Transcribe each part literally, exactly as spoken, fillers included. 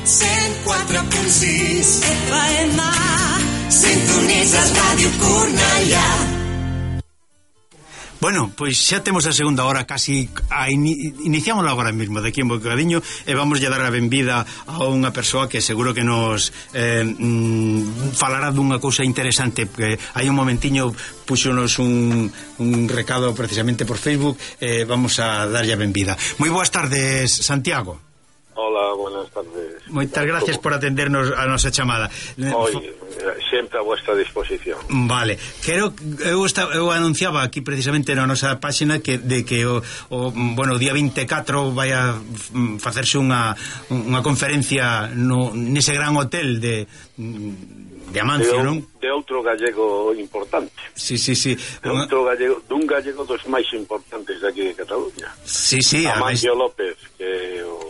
cent quatre punt sis F M. Sintonitzes Ràdio Cornellà. Bueno, pois xa temos a segunda hora casi a in, iniciamos agora mesmo daqui en bocadiño e vamos a dar a benvida a unha persoa que seguro que nos eh, mm, falará dunha cousa interesante, que hai un momentiño puxonos un, un recado precisamente por Facebook, eh, vamos a darlle a benvida. Moi boas tardes, Santiago. Hola, buenas tardes. Moitas gracias por atendernos a nosa chamada. Hoy, sempre a vuestra disposición. Vale, quero eu, está, eu anunciaba aquí precisamente na nosa páxina que de que o, o bueno, o día vinte e catro vai a facerse unha unha conferencia no nese gran hotel de de Amancio, de, non? De outro gallego importante. Sí, sí, sí. De outro gallego, dun gallego dos máis importantes de aquí de Cataluña. Sí, sí, Amancio López, que o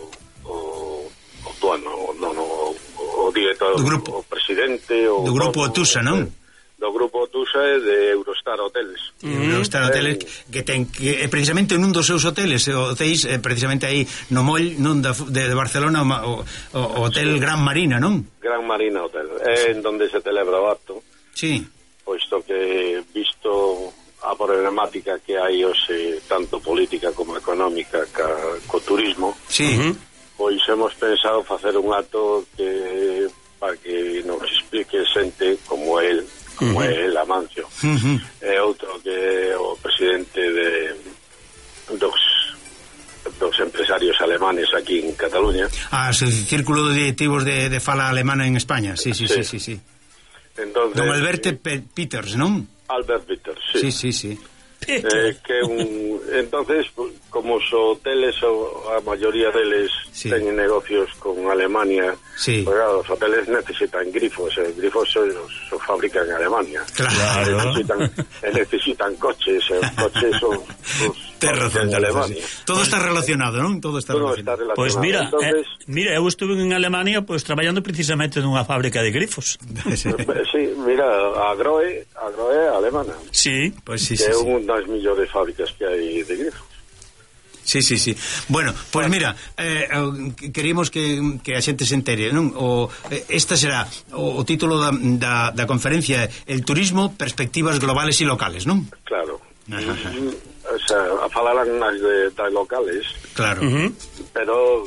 o o tuano, non, o, o director, do grupo, o presidente, o do grupo Otusa, non? Do grupo Otusa e de Eurostar Hoteles. Mm. Eurostar Hoteles eh, que ten que precisamente en un dos seus hoteles, o Ceis, eh, precisamente aí no moll non da, de, de Barcelona, o, o, o Hotel sí. Gran Marina, non? Gran Marina Hotel, é sí. En donde se celebra o acto. Sí. Posto que visto a problemática que hai hoxe, tanto política como económica ca, co turismo. Sí. Uh-huh. Pois hemos pensado facer un acto que para que nos explique xente como el, como uh-huh. el Amancio, uh-huh. e outro que o presidente de dos dos empresarios alemanes aquí en Cataluña. Ah, o círculo de directivos de, de fala alemana en España. Sí, sí, sí, sí, sí, sí. Entonces, Don Alberto eh, Peters, non? Albert Peters, sí. Sí, sí, sí. Eh, que un, entonces como os hoteles o a maioría deles sí. teñen negocios con Alemania, sí. Pues, claro, os hoteles necesitan grifos, eh, grifos se os fabrican en Alemania, claro, necesitan, necesitan coches, eh, coches son en Alemania. Todo está relacionado, non? Todo está Todo relacionado. Está relacionado. Pois pues mira, entonces, eh, mira, eu estuve en Alemania pois pues, traballando precisamente nunha fábrica de grifos. Sí, mira, a Grohe, a Grohe alemana. Sí, pois pues sí, que sí, é sí. unha das millores fábricas que hai de grifos. Sí, sí, sí. Bueno, pois pues mira, eh, queríamos que, que a xente se entere, non? O, esta será o, o título da, da, da conferencia, el turismo, perspectivas globales e locales, non? Claro. Ajá. O sea, falarán máis de, das locales. Claro. Uh-huh. Pero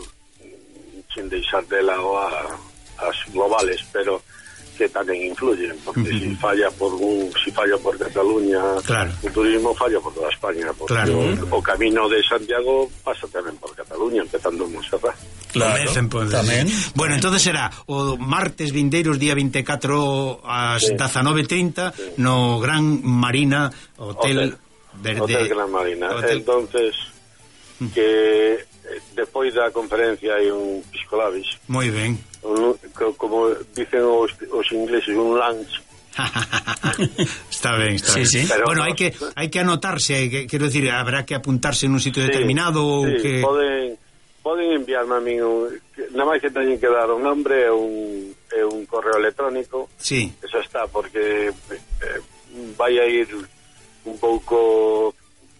sin deixar de lado a, as globales, pero que tamén influyen, porque uh-huh. si falla por un, si falla por Cataluña, claro. O turismo falla por toda España, porque claro. o, o camino de Santiago pasa tamén por Cataluña, empezando en Montserrat. Claro, tamén. Bueno, entonces será o martes vindeiros, día vinte e catro ás sí. dezanove e trinta sí. no Gran Marina Hotel, Hotel Verde. Hotel Gran Marina. Hotel... Entonces, que despois da conferencia hai un piscolabis. Moi ben. Un, como dicen os, os ingleses, un lunch. Está ben, está sí, ben. Sí. Pero bueno, no, hai que hai que anotarse, que, quero decir, habrá que apuntarse en un sitio sí, determinado ou sí, que poden poden enviarme a min un, nada máis que teñen que dar un nombre e un e un correo electrónico. Sí. Eso está, porque eh, vai a ir un pouco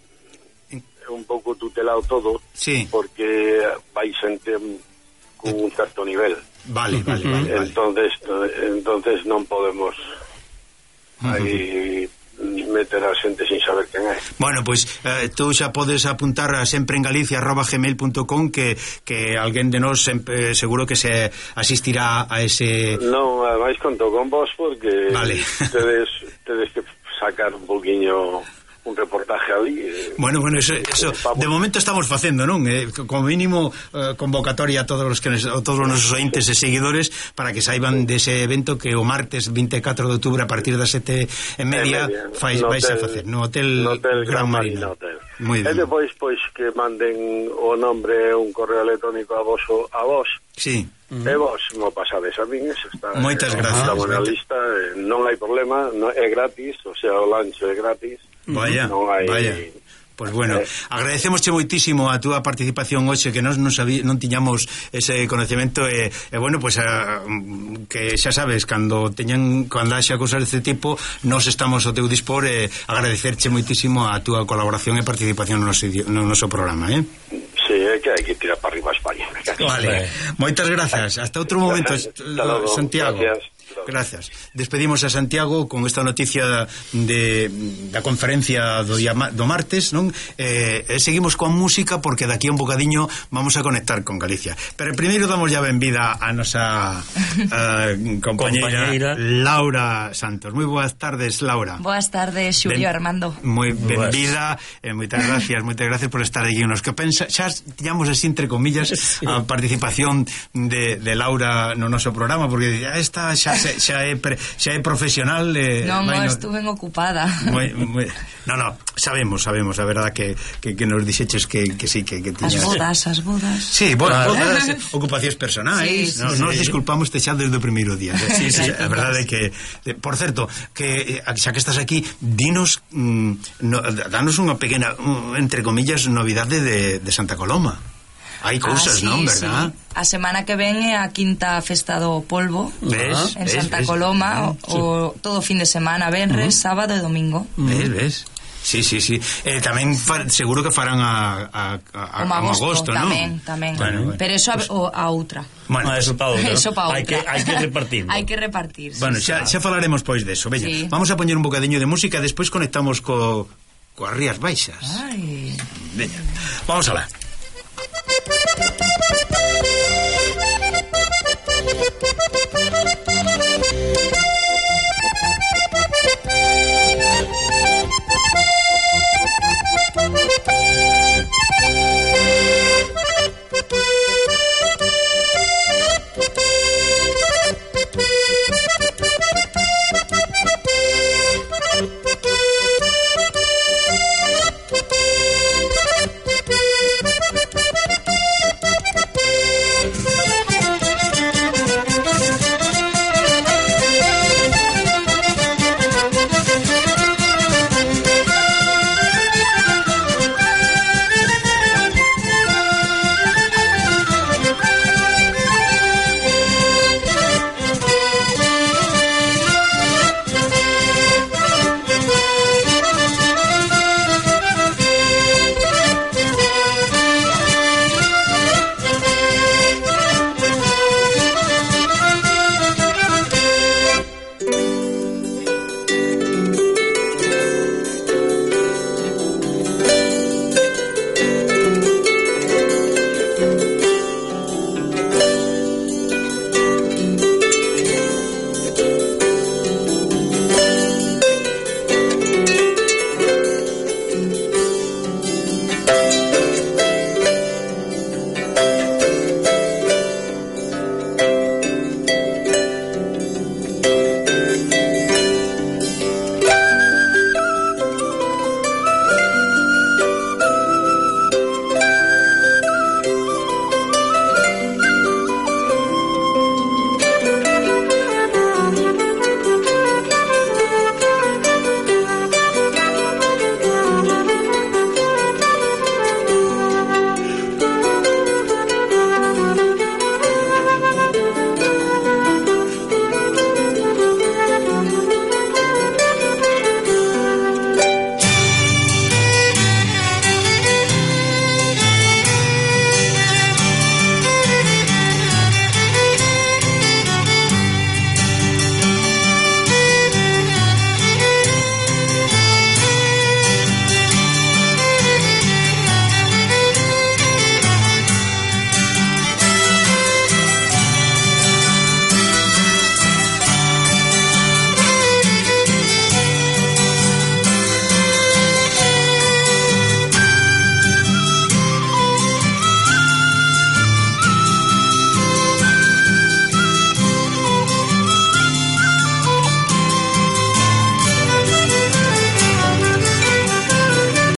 un pouco tutelado todo, sí. Porque vai xente con un certo nivel. Vale, vale, vale. Entonces, entonces non podemos aí meter a xente sin saber quen é. Bueno, pois pues, eh, tú xa podes apuntar a sempre en galicia arroba gmail punto com que, que alguén de nós sempre, seguro que se asistirá a ese... Non, ademais conto con vos porque vale. tedes, tedes que sacar un poquinho un reportaje ali. Eh, bueno, bueno, eso, eso de momento estamos facendo, non? Eh, como mínimo eh, convocatoria a todos os que nos, a todos os nosos ointes e seguidores para que saiban dese evento que o martes vinte e catro de outubro a partir das sete e media fai, no vais hotel, a facer no Hotel, no hotel Gran Marina. Moi ben. E depois pois que manden o nombre, un correo electrónico a vos a vos. Sí. Uh-huh. E vos mo pasades a min, eso está. Moitas gracias. Estamos na lista, eh, non hai problema, no, é gratis, o sea, o lancho é gratis. Vaya, non hai... vaya. Pois pues bueno, eh. agradecemosche moitísimo a túa participación hoxe, que nós non sabí, non tiñamos ese conocemento e, e bueno, pois pues, a, que xa sabes, cando teñan cando haxa cousas deste tipo, nós estamos ao teu dispor e agradecerche moitísimo a túa colaboración e participación no noso, no noso programa, eh? Sí, é que hai que tirar para arriba a España. Vale, moitas grazas. Hasta outro momento, Santiago. Gracias. Gracias. Despedimos a Santiago con esta noticia de da conferencia do, día, do martes, non? Eh, eh, seguimos con música porque daqui a un bocadiño vamos a conectar con Galicia. Pero primeiro damos ya benvida a nosa uh, compañeira, compañeira Laura Santos. Moi boas tardes, Laura. Boas tardes, Xulio ben, Armando. Moi benvida, eh, moitas gracias, moitas gracias por estar aquí. Nos que pensa, xa tiñamos así entre comillas sí. a participación de, de Laura no noso programa porque ya está xa xa é, pre, xa é profesional eh, non, non, estuve ocupada moi, moi, no, no, sabemos, sabemos a verdad que, que, que nos dixeches que, que sí, que, que tiñas as bodas, as bodas sí, bueno, ah, bodas, ocupacións personais sí, sí, no, sí. Nos disculpamos te xa desde o primeiro día sí, sí, a verdade é que de, por certo, que xa que estás aquí dinos, mm, no, danos unha pequena, entre comillas novidade de, de Santa Coloma. Hai cousas, ah, sí, non, verdad? Sí. A semana que ven é a quinta festa do polvo ¿Ves? En ¿Ves? Santa ¿Ves? Coloma ¿Ves? o, o todo fin de semana, venres, uh-huh. sábado e domingo. ¿Ves? ¿Ves? Sí, sí, sí. Eh, tamén fa, seguro que farán a, a, a, a agosto, ¿no? Tamén, tamén. Bueno, bueno. Pero eso pues, a, a outra. Bueno, eso para outra. Eso pa outra. Hai que, hai que repartir. Hai que repartir. Bueno, sí, xa, sí. xa falaremos pois deso. Veña, sí. Vamos a poñer un bocadiño de música e despois conectamos co coas Rías Baixas. Ai. Veña, vamos alá.